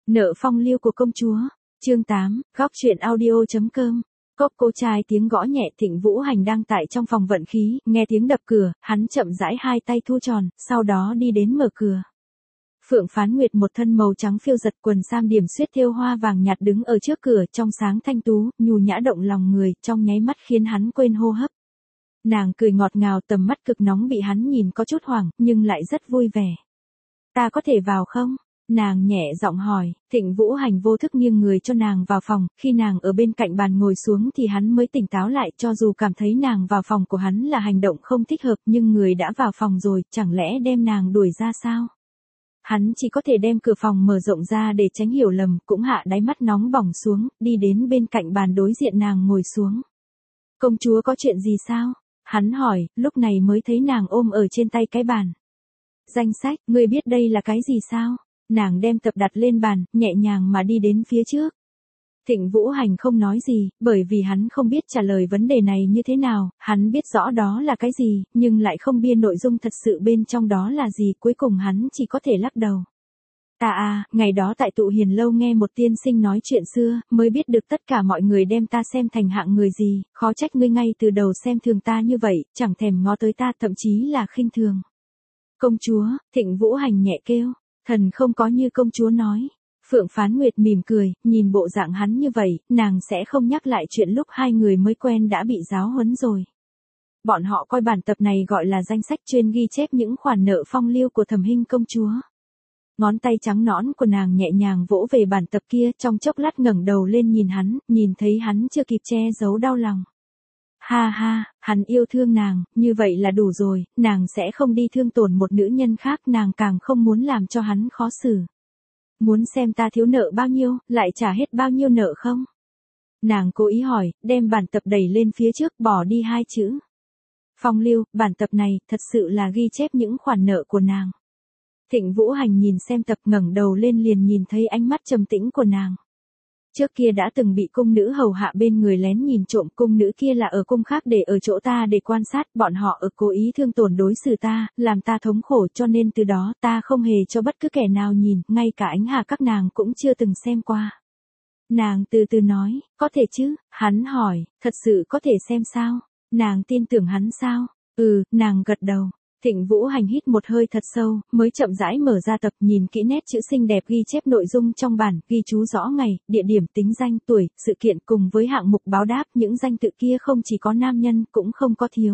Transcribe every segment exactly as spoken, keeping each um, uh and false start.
Nợ phong lưu của công chúa. Chương tám, góc truyện audio chấm com. Cốc cô trai tiếng gõ nhẹ. Thịnh Vũ Hành đang tại trong phòng vận khí, nghe tiếng đập cửa, hắn chậm rãi hai tay thu tròn, sau đó đi đến mở cửa. Phượng Phán Nguyệt một thân màu trắng phiêu giật, quần sam điểm xuyết thêu hoa vàng nhạt đứng ở trước cửa, trong sáng thanh tú, nhu nhã động lòng người, trong nháy mắt khiến hắn quên hô hấp. Nàng cười ngọt ngào, tầm mắt cực nóng bị hắn nhìn có chút hoảng, nhưng lại rất vui vẻ. Ta có thể vào không? Nàng nhẹ giọng hỏi. Thịnh Vũ Hành vô thức nghiêng người cho nàng vào phòng, khi nàng ở bên cạnh bàn ngồi xuống thì hắn mới tỉnh táo lại, cho dù cảm thấy nàng vào phòng của hắn là hành động không thích hợp, nhưng người đã vào phòng rồi, chẳng lẽ đem nàng đuổi ra sao? Hắn chỉ có thể đem cửa phòng mở rộng ra để tránh hiểu lầm, cũng hạ đáy mắt nóng bỏng xuống, đi đến bên cạnh bàn đối diện nàng ngồi xuống. Công chúa có chuyện gì sao? Hắn hỏi, lúc này mới thấy nàng ôm ở trên tay cái bàn. Danh sách, ngươi biết đây là cái gì sao? Nàng đem tập đặt lên bàn, nhẹ nhàng mà đi đến phía trước. Thịnh Vũ Hành không nói gì, bởi vì hắn không biết trả lời vấn đề này như thế nào, hắn biết rõ đó là cái gì, nhưng lại không biết nội dung thật sự bên trong đó là gì, cuối cùng hắn chỉ có thể lắc đầu. Ta à, ngày đó tại tụ hiền lâu nghe một tiên sinh nói chuyện xưa, mới biết được tất cả mọi người đem ta xem thành hạng người gì, khó trách ngươi ngay từ đầu xem thường ta như vậy, chẳng thèm ngó tới ta, thậm chí là khinh thường. Công chúa, Thịnh Vũ Hành nhẹ kêu, thần không có như công chúa nói. Phượng Phán Nguyệt mỉm cười, nhìn bộ dạng hắn như vậy, nàng sẽ không nhắc lại chuyện lúc hai người mới quen đã bị giáo huấn rồi. Bọn họ coi bản tập này gọi là danh sách chuyên ghi chép những khoản nợ phong lưu của Thẩm Hinh công chúa. Ngón tay trắng nõn của nàng nhẹ nhàng vỗ về bản tập kia, trong chốc lát ngẩng đầu lên nhìn hắn, nhìn thấy hắn chưa kịp che giấu đau lòng. Ha ha, hắn yêu thương nàng, như vậy là đủ rồi, nàng sẽ không đi thương tổn một nữ nhân khác, nàng càng không muốn làm cho hắn khó xử. Muốn xem ta thiếu nợ bao nhiêu, lại trả hết bao nhiêu nợ không? Nàng cố ý hỏi, đem bản tập đẩy lên phía trước, bỏ đi hai chữ. Phong lưu, bản tập này, thật sự là ghi chép những khoản nợ của nàng. Thịnh Vũ Hành nhìn xem tập, ngẩng đầu lên liền nhìn thấy ánh mắt trầm tĩnh của nàng. Trước kia đã từng bị cung nữ hầu hạ bên người lén nhìn trộm, cung nữ kia là ở cung khác để ở chỗ ta để quan sát, bọn họ ở cố ý thương tổn đối xử ta, làm ta thống khổ, cho nên từ đó ta không hề cho bất cứ kẻ nào nhìn, ngay cả ánh hà các nàng cũng chưa từng xem qua. Nàng từ từ nói, có thể chứ? Hắn hỏi, thật sự có thể xem sao? Nàng tin tưởng hắn sao? Ừ, nàng gật đầu. Thịnh Vũ Hành hít một hơi thật sâu, mới chậm rãi mở ra tập, nhìn kỹ nét chữ xinh đẹp ghi chép nội dung trong bản, ghi chú rõ ngày, địa điểm, tính danh, tuổi, sự kiện cùng với hạng mục báo đáp, những danh tự kia không chỉ có nam nhân, cũng không có thiếu.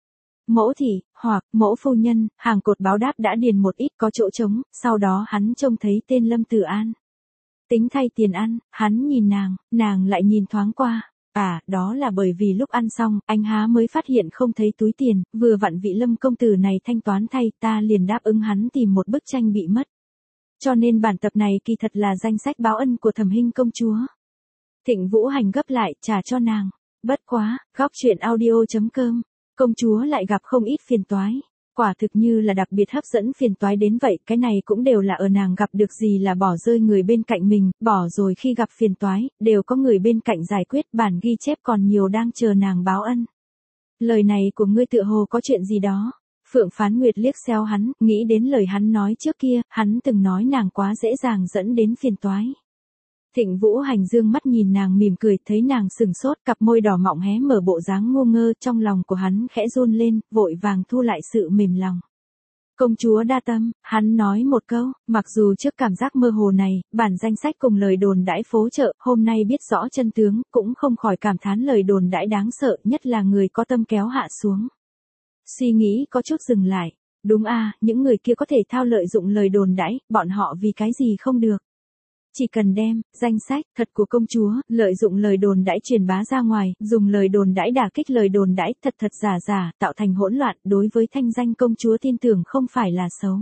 Mẫu thị, hoặc, mẫu phu nhân, hàng cột báo đáp đã điền một ít có chỗ trống, sau đó hắn trông thấy tên Lâm Tử An. Tính thay tiền ăn, hắn nhìn nàng, nàng lại nhìn thoáng qua. À, đó là bởi vì lúc ăn xong, anh há mới phát hiện không thấy túi tiền, vừa vặn vị Lâm công tử này thanh toán thay, ta liền đáp ứng hắn tìm một bức tranh bị mất. Cho nên bản tập này kỳ thật là danh sách báo ân của Thẩm Hinh công chúa. Thịnh Vũ Hành gấp lại, trả cho nàng. Bất quá, góc truyện audio chấm com, công chúa lại gặp không ít phiền toái. Quả thực như là đặc biệt hấp dẫn phiền toái đến vậy, cái này cũng đều là ở nàng gặp được gì là bỏ rơi người bên cạnh mình, bỏ rồi khi gặp phiền toái, đều có người bên cạnh giải quyết, bản ghi chép còn nhiều đang chờ nàng báo ân. Lời này của ngươi tựa hồ có chuyện gì đó. Phượng Phán Nguyệt liếc xéo hắn, nghĩ đến lời hắn nói trước kia, hắn từng nói nàng quá dễ dàng dẫn đến phiền toái. Thịnh Vũ Hành dương mắt nhìn nàng mỉm cười, thấy nàng sừng sốt, cặp môi đỏ mọng hé mở bộ dáng ngu ngơ, trong lòng của hắn khẽ run lên, vội vàng thu lại sự mềm lòng. Công chúa đa tâm, hắn nói một câu, mặc dù trước cảm giác mơ hồ này, bản danh sách cùng lời đồn đãi phố chợ, hôm nay biết rõ chân tướng, cũng không khỏi cảm thán lời đồn đãi đáng sợ, nhất là người có tâm kéo hạ xuống. Suy nghĩ có chút dừng lại, đúng à, những người kia có thể thao lợi dụng lời đồn đãi, bọn họ vì cái gì không được. Chỉ cần đem danh sách thật của công chúa, lợi dụng lời đồn đãi truyền bá ra ngoài, dùng lời đồn đãi đả kích lời đồn đãi thật thật giả giả, tạo thành hỗn loạn, đối với thanh danh công chúa tin tưởng không phải là xấu.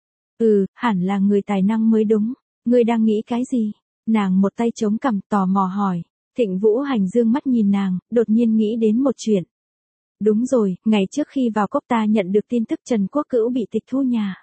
Ừ, hẳn là người tài năng mới đúng. Ngươi đang nghĩ cái gì? Nàng một tay chống cằm tò mò hỏi. Thịnh Vũ Hành dương mắt nhìn nàng, đột nhiên nghĩ đến một chuyện. Đúng rồi, ngày trước khi vào cốc ta nhận được tin tức Trần Quốc Cữu bị tịch thu nhà.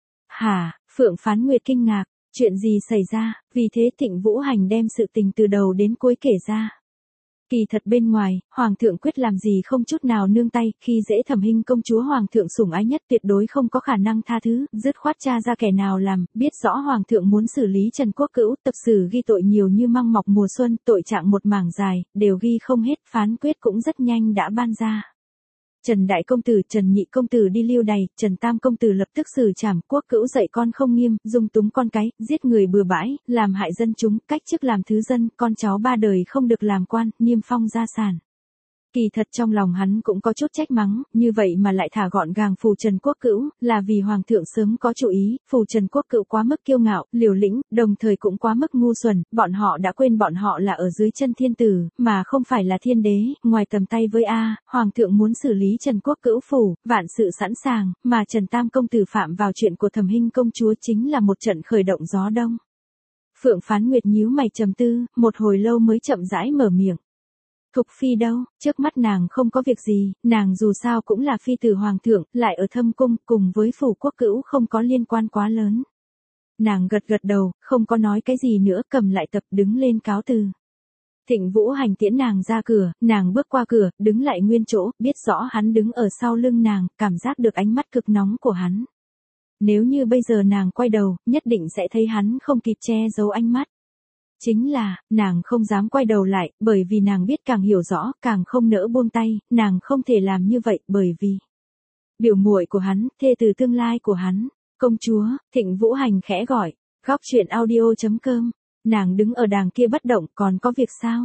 Hả? Phượng Phán Nguyệt kinh ngạc. Chuyện gì xảy ra? Vì thế Thịnh Vũ Hành đem sự tình từ đầu đến cuối kể ra. Kỳ thật bên ngoài, Hoàng thượng quyết làm gì không chút nào nương tay, khi dễ Thẩm Hinh công chúa Hoàng thượng sủng ái nhất tuyệt đối không có khả năng tha thứ, dứt khoát tra ra kẻ nào làm, biết rõ Hoàng thượng muốn xử lý Trần Quốc Cữu, tập sử ghi tội nhiều như măng mọc mùa xuân, tội trạng một mảng dài, đều ghi không hết, phán quyết cũng rất nhanh đã ban ra. Trần Đại Công Tử, Trần Nhị Công Tử đi lưu đày, Trần Tam Công Tử lập tức xử trảm, Quốc Cữu dạy con không nghiêm, dung túng con cái, giết người bừa bãi, làm hại dân chúng, cách chức làm thứ dân, con cháu ba đời không được làm quan, niêm phong gia sản. Kỳ thật trong lòng hắn cũng có chút trách mắng, như vậy mà lại thả gọn gàng phù Trần Quốc Cữu, là vì Hoàng thượng sớm có chủ ý, phù Trần Quốc Cữu quá mức kiêu ngạo, liều lĩnh, đồng thời cũng quá mức ngu xuẩn, bọn họ đã quên bọn họ là ở dưới chân thiên tử, mà không phải là thiên đế, ngoài tầm tay với A, Hoàng thượng muốn xử lý Trần Quốc Cữu phủ, vạn sự sẵn sàng, mà Trần Tam Công Tử phạm vào chuyện của Thẩm Hinh công chúa chính là một trận khởi động gió đông. Phượng Phán Nguyệt nhíu mày trầm tư, một hồi lâu mới chậm rãi mở miệng. Thục phi đâu, trước mắt nàng không có việc gì, nàng dù sao cũng là phi tử hoàng thượng, lại ở thâm cung, cùng với phủ Quốc Cữu không có liên quan quá lớn. Nàng gật gật đầu, không có nói cái gì nữa, cầm lại tập đứng lên cáo từ. Thịnh Vũ Hành tiễn nàng ra cửa, nàng bước qua cửa, đứng lại nguyên chỗ, biết rõ hắn đứng ở sau lưng nàng, cảm giác được ánh mắt cực nóng của hắn. Nếu như bây giờ nàng quay đầu, nhất định sẽ thấy hắn không kịp che giấu ánh mắt. Chính là, nàng không dám quay đầu lại, bởi vì nàng biết càng hiểu rõ, càng không nỡ buông tay, nàng không thể làm như vậy, bởi vì biểu muội của hắn, thê từ tương lai của hắn, công chúa, Thịnh Vũ Hành khẽ gọi, góc truyện audio chấm com, nàng đứng ở đàng kia bất động, còn có việc sao?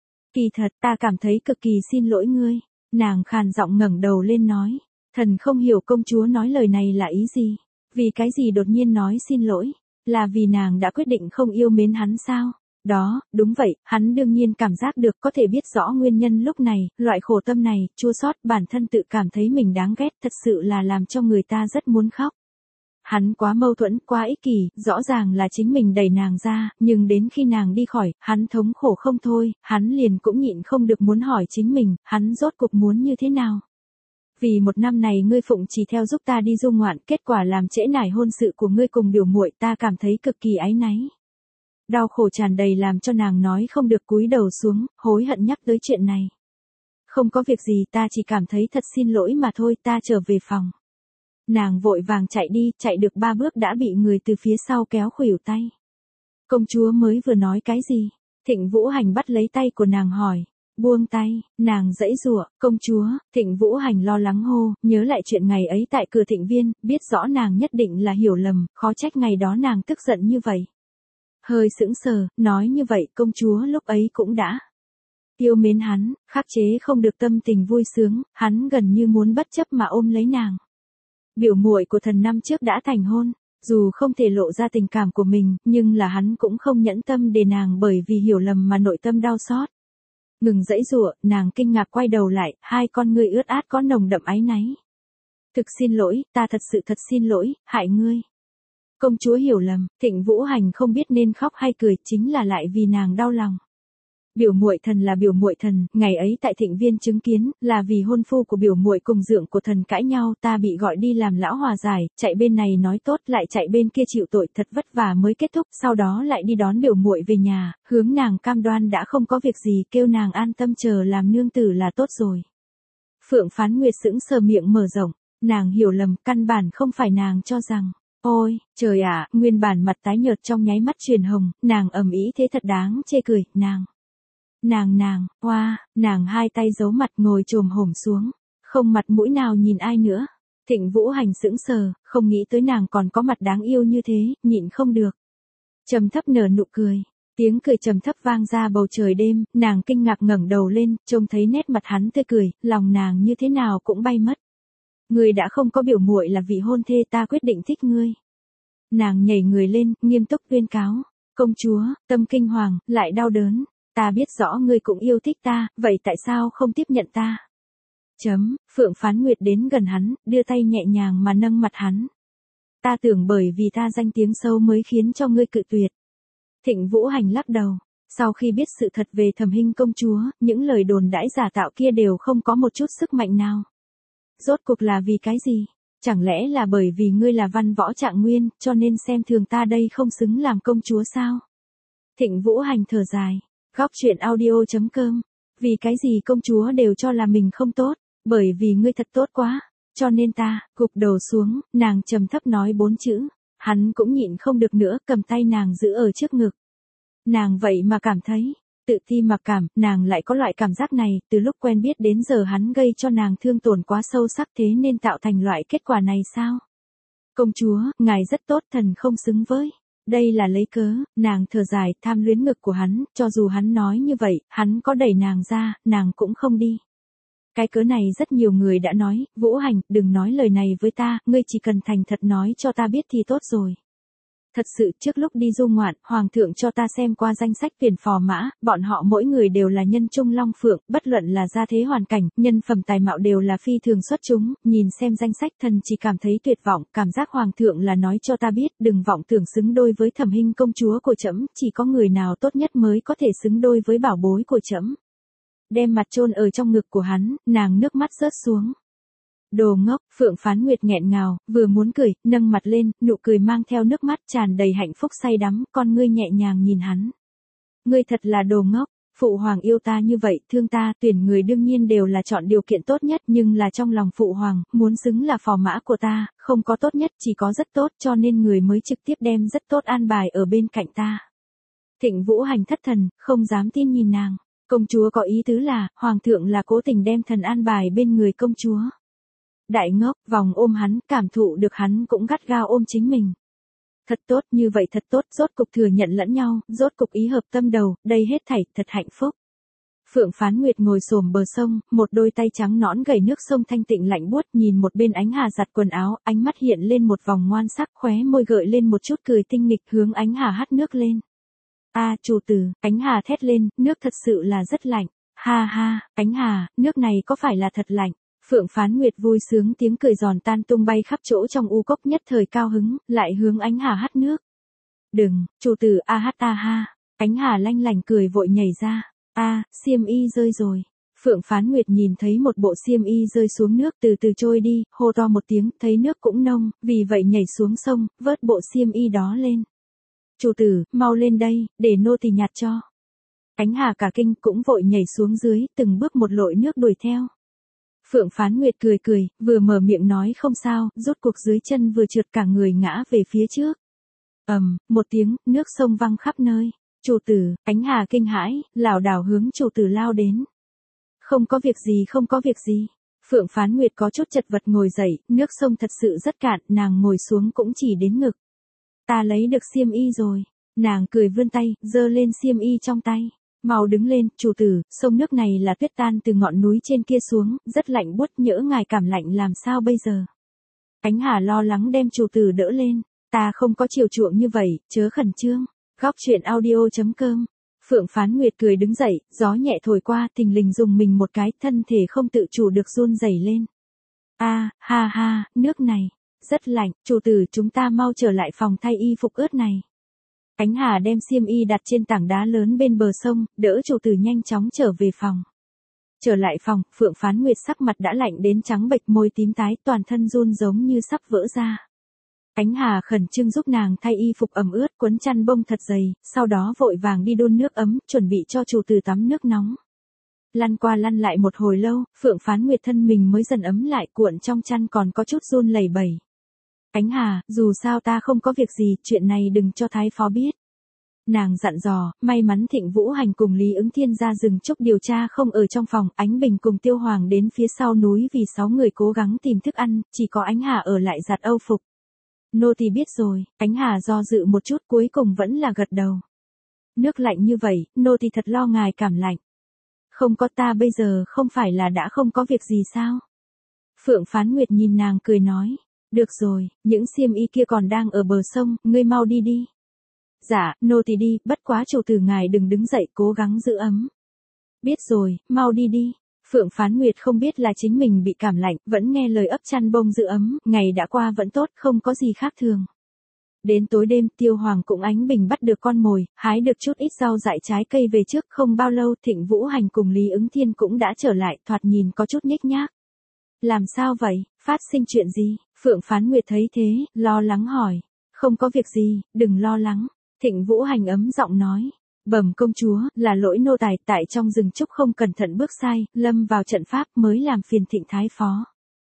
Kỳ thật, ta cảm thấy cực kỳ xin lỗi ngươi, nàng khàn giọng ngẩng đầu lên nói, thần không hiểu công chúa nói lời này là ý gì, vì cái gì đột nhiên nói xin lỗi, là vì nàng đã quyết định không yêu mến hắn sao? Đó, đúng vậy, hắn đương nhiên cảm giác được có thể biết rõ nguyên nhân lúc này, loại khổ tâm này, chua xót bản thân tự cảm thấy mình đáng ghét thật sự là làm cho người ta rất muốn khóc. Hắn quá mâu thuẫn, quá ích kỷ, rõ ràng là chính mình đẩy nàng ra, nhưng đến khi nàng đi khỏi, hắn thống khổ không thôi, hắn liền cũng nhịn không được muốn hỏi chính mình, hắn rốt cuộc muốn như thế nào. Vì một năm này ngươi phụng chỉ theo giúp ta đi du ngoạn, kết quả làm trễ nải hôn sự của ngươi cùng biểu muội, ta cảm thấy cực kỳ áy náy. Đau khổ tràn đầy làm cho nàng nói không được cúi đầu xuống, hối hận nhắc tới chuyện này. Không có việc gì, ta chỉ cảm thấy thật xin lỗi mà thôi, ta trở về phòng. Nàng vội vàng chạy đi, chạy được ba bước đã bị người từ phía sau kéo khuỷu tay. Công chúa mới vừa nói cái gì? Thịnh Vũ Hành bắt lấy tay của nàng hỏi. Buông tay, nàng giãy giụa, công chúa, Thịnh Vũ Hành lo lắng hô, nhớ lại chuyện ngày ấy tại cửa Thịnh Viên, biết rõ nàng nhất định là hiểu lầm, khó trách ngày đó nàng tức giận như vậy. Hơi sững sờ, nói như vậy công chúa lúc ấy cũng đã yêu mến hắn, khắc chế không được tâm tình vui sướng, hắn gần như muốn bất chấp mà ôm lấy nàng. Biểu muội của thần năm trước đã thành hôn, dù không thể lộ ra tình cảm của mình, nhưng là hắn cũng không nhẫn tâm để nàng bởi vì hiểu lầm mà nội tâm đau xót. Ngừng giãy giụa, nàng kinh ngạc quay đầu lại, hai con ngươi ướt át có nồng đậm áy náy. Thực xin lỗi, ta thật sự thật xin lỗi, hại ngươi. Công chúa hiểu lầm, Thịnh Vũ Hành không biết nên khóc hay cười, chính là lại vì nàng đau lòng. Biểu muội thần là biểu muội thần, ngày ấy tại Thịnh Viên chứng kiến, là vì hôn phu của biểu muội cùng dượng của thần cãi nhau, ta bị gọi đi làm lão hòa giải, chạy bên này nói tốt, lại chạy bên kia chịu tội, thật vất vả mới kết thúc, sau đó lại đi đón biểu muội về nhà, hướng nàng cam đoan đã không có việc gì, kêu nàng an tâm chờ làm nương tử là tốt rồi. Phượng Phán Nguyệt sững sờ miệng mở rộng, nàng hiểu lầm, căn bản không phải nàng cho rằng. Ôi, trời ạ, nguyên bản mặt tái nhợt trong nháy mắt truyền hồng, nàng ầm ĩ thế thật đáng chê cười, nàng. Nàng nàng, oa, nàng hai tay giấu mặt ngồi chồm hổm xuống, không mặt mũi nào nhìn ai nữa. Thịnh Vũ Hành sững sờ, không nghĩ tới nàng còn có mặt đáng yêu như thế, nhịn không được. Trầm thấp nở nụ cười, tiếng cười trầm thấp vang ra bầu trời đêm, nàng kinh ngạc ngẩng đầu lên, trông thấy nét mặt hắn tươi cười, lòng nàng như thế nào cũng bay mất. Ngươi đã không có biểu muội là vị hôn thê, ta quyết định thích ngươi. Nàng nhảy người lên, nghiêm túc tuyên cáo. Công chúa, tâm kinh hoàng, lại đau đớn. Ta biết rõ ngươi cũng yêu thích ta, vậy tại sao không tiếp nhận ta? Chấm, Phượng Phán Nguyệt đến gần hắn, đưa tay nhẹ nhàng mà nâng mặt hắn. Ta tưởng bởi vì ta danh tiếng sâu mới khiến cho ngươi cự tuyệt. Thịnh Vũ Hành lắc đầu. Sau khi biết sự thật về Thẩm Hinh công chúa, những lời đồn đãi giả tạo kia đều không có một chút sức mạnh nào. Rốt cuộc là vì cái gì? Chẳng lẽ là bởi vì ngươi là văn võ trạng nguyên, cho nên xem thường ta đây không xứng làm công chúa sao? Thịnh Vũ Hành thở dài. Góc truyện audio chấm com Vì cái gì công chúa đều cho là mình không tốt, bởi vì ngươi thật tốt quá, cho nên ta, gục đầu xuống, nàng trầm thấp nói bốn chữ. Hắn cũng nhịn không được nữa, cầm tay nàng giữ ở trước ngực. Nàng vậy mà cảm thấy, tự ti mặc cảm, nàng lại có loại cảm giác này, từ lúc quen biết đến giờ hắn gây cho nàng thương tổn quá sâu sắc thế nên tạo thành loại kết quả này sao? Công chúa, ngài rất tốt, thần không xứng với. Đây là lấy cớ, nàng thở dài, tham luyến ngực của hắn, cho dù hắn nói như vậy, hắn có đẩy nàng ra, nàng cũng không đi. Cái cớ này rất nhiều người đã nói, Vũ Hành, đừng nói lời này với ta, ngươi chỉ cần thành thật nói cho ta biết thì tốt rồi. Thật sự trước lúc đi du ngoạn, Hoàng thượng cho ta xem qua danh sách tuyển phò mã, bọn họ mỗi người đều là nhân trung long phượng, bất luận là gia thế hoàn cảnh, nhân phẩm tài mạo đều là phi thường xuất chúng, nhìn xem danh sách thần chỉ cảm thấy tuyệt vọng, cảm giác Hoàng thượng là nói cho ta biết, đừng vọng tưởng xứng đôi với Thẩm Hinh công chúa của trẫm, chỉ có người nào tốt nhất mới có thể xứng đôi với bảo bối của trẫm. Đem mặt chôn ở trong ngực của hắn, nàng nước mắt rớt xuống. Đồ ngốc, Phượng Phán Nguyệt nghẹn ngào, vừa muốn cười, nâng mặt lên, nụ cười mang theo nước mắt tràn đầy hạnh phúc say đắm, con ngươi nhẹ nhàng nhìn hắn. Ngươi thật là đồ ngốc, Phụ Hoàng yêu ta như vậy, thương ta, tuyển người đương nhiên đều là chọn điều kiện tốt nhất, nhưng là trong lòng Phụ Hoàng, muốn xứng là phò mã của ta, không có tốt nhất, chỉ có rất tốt, cho nên người mới trực tiếp đem rất tốt an bài ở bên cạnh ta. Thịnh Vũ Hành thất thần, không dám tin nhìn nàng. Công chúa có ý tứ là, Hoàng thượng là cố tình đem thần an bài bên người công chúa. Đại ngốc, vòng ôm hắn, cảm thụ được hắn cũng gắt gao ôm chính mình. Thật tốt, như vậy thật tốt, rốt cục thừa nhận lẫn nhau, rốt cục ý hợp tâm đầu, đây hết thảy, thật hạnh phúc. Phượng Phán Nguyệt ngồi xổm bờ sông, một đôi tay trắng nõn gầy nước sông thanh tịnh lạnh buốt, nhìn một bên Ánh Hà giặt quần áo, ánh mắt hiện lên một vòng ngoan sắc, khóe môi gợi lên một chút cười tinh nghịch, hướng Ánh Hà hắt nước lên. A, chủ tử, Ánh Hà thét lên, nước thật sự là rất lạnh. Ha ha, Ánh Hà, nước này có phải là thật lạnh? Phượng Phán Nguyệt vui sướng tiếng cười giòn tan tung bay khắp chỗ trong u cốc, nhất thời cao hứng, lại hướng Ánh Hà hắt nước. Đừng, chủ tử, a hát a ha. Ánh Hà lanh lành cười vội nhảy ra. A, xiêm y rơi rồi. Phượng Phán Nguyệt nhìn thấy một bộ xiêm y rơi xuống nước từ từ trôi đi, hô to một tiếng, thấy nước cũng nông, vì vậy nhảy xuống sông, vớt bộ xiêm y đó lên. Chủ tử, mau lên đây, để nô tỳ nhặt cho. Ánh Hà cả kinh cũng vội nhảy xuống dưới, từng bước một lội nước đuổi theo. Phượng Phán Nguyệt cười cười, vừa mở miệng nói không sao, rốt cuộc dưới chân vừa trượt cả người ngã về phía trước. Ầm, um, một tiếng, nước sông văng khắp nơi. Chủ tử, Ánh Hà kinh hãi, lảo đảo hướng chủ tử lao đến. Không có việc gì, không có việc gì. Phượng Phán Nguyệt có chút chật vật ngồi dậy, nước sông thật sự rất cạn, nàng ngồi xuống cũng chỉ đến ngực. Ta lấy được xiêm y rồi. Nàng cười vươn tay, giơ lên xiêm y trong tay. Mau đứng lên, chủ tử, sông nước này là tuyết tan từ ngọn núi trên kia xuống, rất lạnh buốt, nhỡ ngài cảm lạnh làm sao bây giờ. Ánh Hà lo lắng đem chủ tử đỡ lên. Ta không có chiều chuộng như vậy, chớ khẩn trương. Góc truyện audio chấm com. Phượng Phán Nguyệt cười đứng dậy, gió nhẹ thổi qua, thình lình dùng mình một cái, thân thể không tự chủ được run rẩy lên. A, ha ha, nước này rất lạnh, chủ tử, chúng ta mau trở lại phòng thay y phục ướt này. Ánh Hà đem xiêm y đặt trên tảng đá lớn bên bờ sông, đỡ chủ tử nhanh chóng trở về phòng. Trở lại phòng, Phượng Phán Nguyệt sắc mặt đã lạnh đến trắng bệch, môi tím tái, toàn thân run giống như sắp vỡ ra. Ánh Hà khẩn trương giúp nàng thay y phục ẩm ướt, quấn chăn bông thật dày, sau đó vội vàng đi đun nước ấm, chuẩn bị cho chủ tử tắm nước nóng. Lăn qua lăn lại một hồi lâu, Phượng Phán Nguyệt thân mình mới dần ấm lại, cuộn trong chăn còn có chút run lẩy bẩy. Ánh Hà, dù sao ta không có việc gì, chuyện này đừng cho thái phó biết. Nàng dặn dò, may mắn Thịnh Vũ Hành cùng Lý Ứng Thiên ra rừng trúc điều tra không ở trong phòng, Ánh Bình cùng Tiêu Hoàng đến phía sau núi vì sáu người cố gắng tìm thức ăn, chỉ có Ánh Hà ở lại giặt âu phục. Nô tỳ biết rồi, Ánh Hà do dự một chút cuối cùng vẫn là gật đầu. Nước lạnh như vậy, nô tỳ thật lo ngài cảm lạnh. Không có, ta bây giờ không phải là đã không có việc gì sao? Phượng Phán Nguyệt nhìn nàng cười nói. Được rồi, những xiêm y kia còn đang ở bờ sông, ngươi mau đi đi. Dạ, nô tỳ đi, bất quá chủ tử ngài đừng đứng dậy, cố gắng giữ ấm. Biết rồi, mau đi đi. Phượng Phán Nguyệt không biết là chính mình bị cảm lạnh, vẫn nghe lời ấp chăn bông giữ ấm, ngày đã qua vẫn tốt, không có gì khác thường. Đến tối đêm, Tiêu Hoàng cũng Ánh Bình bắt được con mồi, hái được chút ít rau dại trái cây về trước, không bao lâu Thịnh Vũ Hành cùng Lý Ứng Thiên cũng đã trở lại, thoạt nhìn có chút nhếch nhác. Làm sao vậy, phát sinh chuyện gì? Phượng Phán Nguyệt thấy thế, lo lắng hỏi. Không có việc gì, đừng lo lắng. Thịnh Vũ Hành ấm giọng nói. Bẩm công chúa, là lỗi nô tài tại trong rừng trúc không cẩn thận bước sai, lâm vào trận pháp mới làm phiền Thịnh thái phó.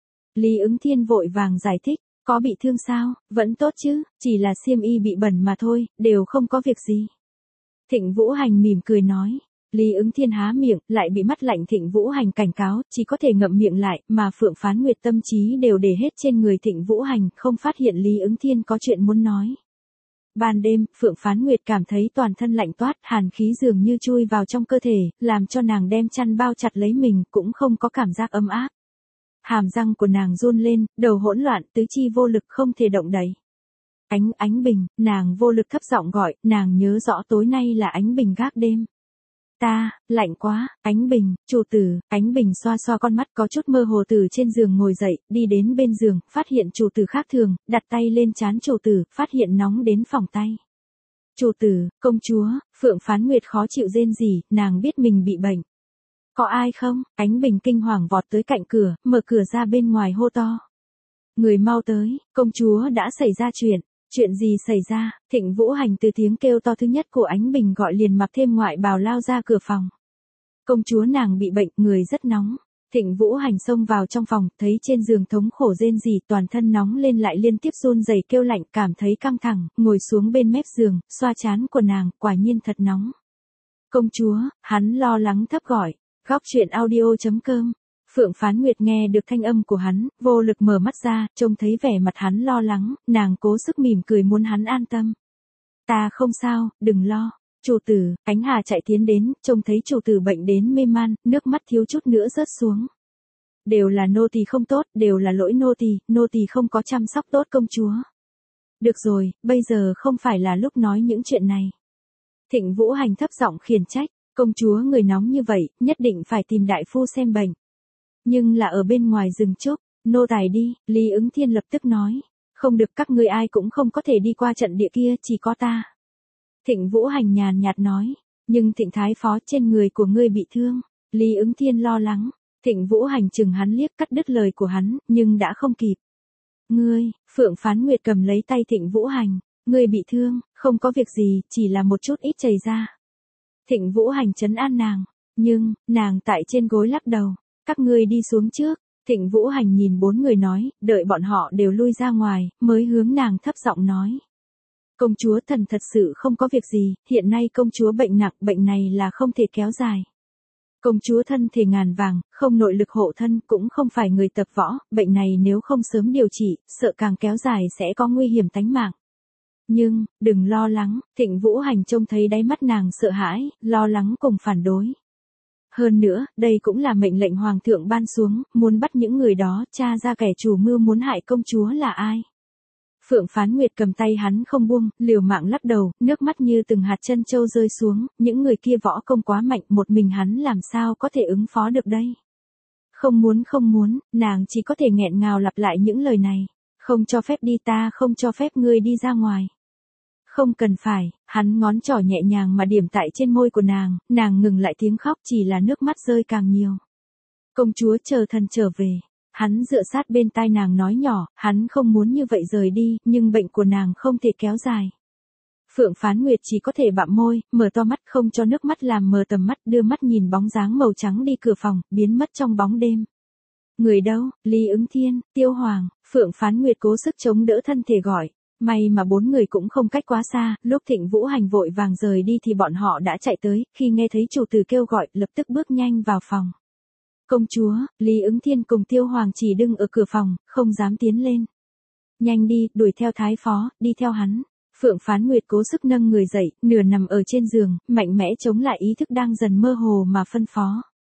Lý Ứng Thiên vội vàng giải thích, có bị thương sao, vẫn tốt chứ, chỉ là xiêm y bị bẩn mà thôi, đều không có việc gì. Thịnh Vũ Hành mỉm cười nói. Lý Ứng Thiên há miệng, lại bị mắt lạnh Thịnh Vũ Hành cảnh cáo, chỉ có thể ngậm miệng lại, mà Phượng Phán Nguyệt tâm trí đều để hết trên người Thịnh Vũ Hành, không phát hiện Lý Ứng Thiên có chuyện muốn nói. Ban đêm, Phượng Phán Nguyệt cảm thấy toàn thân lạnh toát, hàn khí dường như chui vào trong cơ thể, làm cho nàng đem chăn bao chặt lấy mình, cũng không có cảm giác ấm áp. Hàm răng của nàng run lên, đầu hỗn loạn, tứ chi vô lực không thể động đậy. Ánh, Ánh Bình, nàng vô lực thấp giọng gọi, nàng nhớ rõ tối nay là Ánh Bình gác đêm. Ta, lạnh quá, Ánh Bình, chủ tử. Ánh Bình xoa xoa con mắt có chút mơ hồ từ trên giường ngồi dậy, đi đến bên giường, phát hiện chủ tử khác thường, đặt tay lên trán chủ tử, phát hiện nóng đến phỏng tay. Chủ tử, công chúa, Phượng Phán Nguyệt khó chịu rên rỉ, nàng biết mình bị bệnh. Có ai không? Ánh Bình kinh hoàng vọt tới cạnh cửa, mở cửa ra bên ngoài hô to. Người mau tới, công chúa đã xảy ra chuyện. Chuyện gì xảy ra? Thịnh Vũ Hành từ tiếng kêu to thứ nhất của Ánh Bình gọi liền mặc thêm ngoại bào lao ra cửa phòng. Công chúa nàng bị bệnh, người rất nóng. Thịnh Vũ Hành xông vào trong phòng, thấy trên giường thống khổ rên rỉ, toàn thân nóng lên lại liên tiếp run rẩy kêu lạnh, cảm thấy căng thẳng, ngồi xuống bên mép giường, xoa trán của nàng, quả nhiên thật nóng. Công chúa, hắn lo lắng thấp gọi. Góc truyện audio chấm com. Phượng Phán Nguyệt nghe được thanh âm của hắn, vô lực mở mắt ra, trông thấy vẻ mặt hắn lo lắng, nàng cố sức mỉm cười muốn hắn an tâm. Ta không sao, đừng lo. Chủ tử. Ánh Hà chạy tiến đến, trông thấy chủ tử bệnh đến mê man, nước mắt thiếu chút nữa rớt xuống. Đều là nô tỳ không tốt, đều là lỗi nô tỳ, nô tỳ không có chăm sóc tốt công chúa. Được rồi, bây giờ không phải là lúc nói những chuyện này. Thịnh Vũ Hành thấp giọng khiển trách, công chúa người nóng như vậy, nhất định phải tìm đại phu xem bệnh. Nhưng là ở bên ngoài rừng trúc, nô tài đi, Lý Ứng Thiên lập tức nói. Không được, các ngươi ai cũng không có thể đi qua trận địa kia, chỉ có ta. Thịnh Vũ Hành nhàn nhạt nói, nhưng Thịnh thái phó trên người của ngươi bị thương. Lý Ứng Thiên lo lắng, Thịnh Vũ Hành chừng hắn liếc cắt đứt lời của hắn, nhưng đã không kịp. Ngươi, Phượng Phán Nguyệt cầm lấy tay Thịnh Vũ Hành, ngươi bị thương, không có việc gì, chỉ là một chút ít chảy ra. Thịnh Vũ Hành trấn an nàng, nhưng, nàng tại trên gối lắc đầu. Các ngươi đi xuống trước. Thịnh Vũ Hành nhìn bốn người nói, đợi bọn họ đều lui ra ngoài, mới hướng nàng thấp giọng nói. Công chúa thần thật sự không có việc gì, hiện nay công chúa bệnh nặng, bệnh này là không thể kéo dài. Công chúa thân thể ngàn vàng, không nội lực hộ thân, cũng không phải người tập võ, bệnh này nếu không sớm điều trị, sợ càng kéo dài sẽ có nguy hiểm tánh mạng. Nhưng, đừng lo lắng, Thịnh Vũ Hành trông thấy đáy mắt nàng sợ hãi, lo lắng cùng phản đối. Hơn nữa, đây cũng là mệnh lệnh hoàng thượng ban xuống, muốn bắt những người đó, tra ra kẻ chủ mưu muốn hại công chúa là ai. Phượng Phán Nguyệt cầm tay hắn không buông, liều mạng lắc đầu, nước mắt như từng hạt chân châu rơi xuống, những người kia võ công quá mạnh, một mình hắn làm sao có thể ứng phó được đây. Không muốn không muốn, nàng chỉ có thể nghẹn ngào lặp lại những lời này. Không cho phép đi, ta không cho phép ngươi đi ra ngoài. Không cần phải, hắn ngón trỏ nhẹ nhàng mà điểm tại trên môi của nàng, nàng ngừng lại tiếng khóc, chỉ là nước mắt rơi càng nhiều. Công chúa chờ thần trở về. Hắn dựa sát bên tai nàng nói nhỏ, hắn không muốn như vậy rời đi, nhưng bệnh của nàng không thể kéo dài. Phượng Phán Nguyệt chỉ có thể bặm môi, mở to mắt không cho nước mắt làm mờ tầm mắt, đưa mắt nhìn bóng dáng màu trắng đi cửa phòng, biến mất trong bóng đêm. Người đâu? Lý Ứng Thiên, Tiêu Hoàng. Phượng Phán Nguyệt cố sức chống đỡ thân thể gọi. May mà bốn người cũng không cách quá xa, lúc Thịnh Vũ Hành vội vàng rời đi thì bọn họ đã chạy tới, khi nghe thấy chủ tử kêu gọi, lập tức bước nhanh vào phòng. Công chúa, Lý Ứng Thiên cùng Tiêu Hoàng chỉ đứng ở cửa phòng, không dám tiến lên. Nhanh đi, đuổi theo thái phó, đi theo hắn. Phượng Phán Nguyệt cố sức nâng người dậy, nửa nằm ở trên giường, mạnh mẽ chống lại ý thức đang dần mơ hồ mà phân phó.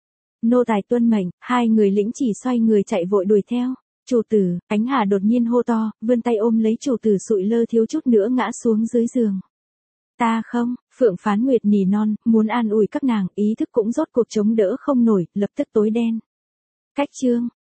Nô tài tuân mệnh, hai người lĩnh chỉ xoay người chạy vội đuổi theo. Chủ tử, Ánh Hà đột nhiên hô to, vươn tay ôm lấy chủ tử sụi lơ thiếu chút nữa ngã xuống dưới giường. Ta không, Phượng Phán Nguyệt nỉ non, muốn an ủi các nàng, ý thức cũng rốt cuộc chống đỡ không nổi, lập tức tối đen. Cách chương,